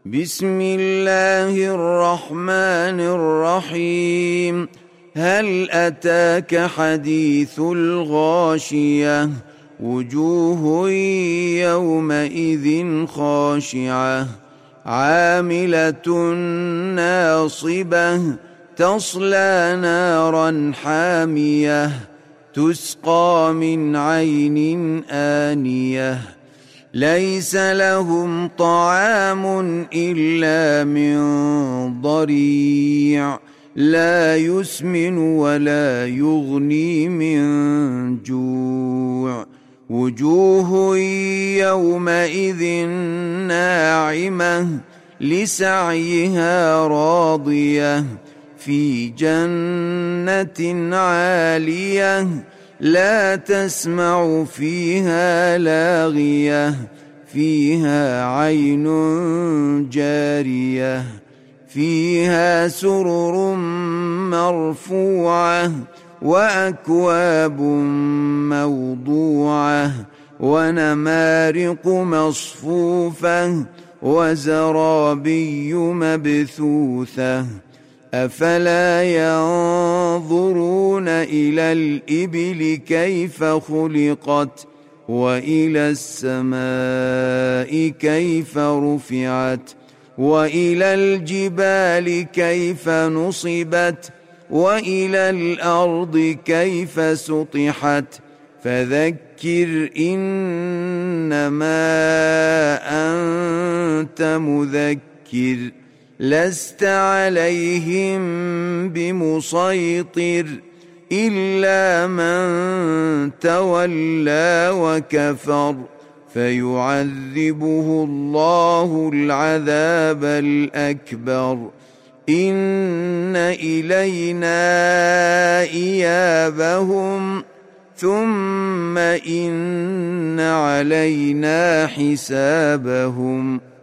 بسم الله الرحمن الرحيم. هل أتاك حديث الغاشية؟ وجوه يومئذ خاشعة عاملة ناصبة تصلى نارا حامية تسقى من عين آنية ليس لهم طعام إلا من ضريع لا يسمن ولا يغني من جوع. وجوه يومئذ ناعمة لسعيها راضية في جنة عالية لا تسمع فيها لاغية فيها عين جارية فيها سرر مرفوعة وأكواب موضوعة ونمارق مصفوفة وزرابي مبثوثة أفلا ينظرون إلى الإبل كيف خلقت وإلى السماء كيف رفعت وإلى الجبال كيف نصبت وإلى الأرض كيف سطحت فذكر إنما أنت مذكر لست عليهم بمسيطر إلا من تولى وكفر فيعذبه الله العذاب الأكبر إن إلينا إيابهم ثم إن علينا حسابهم.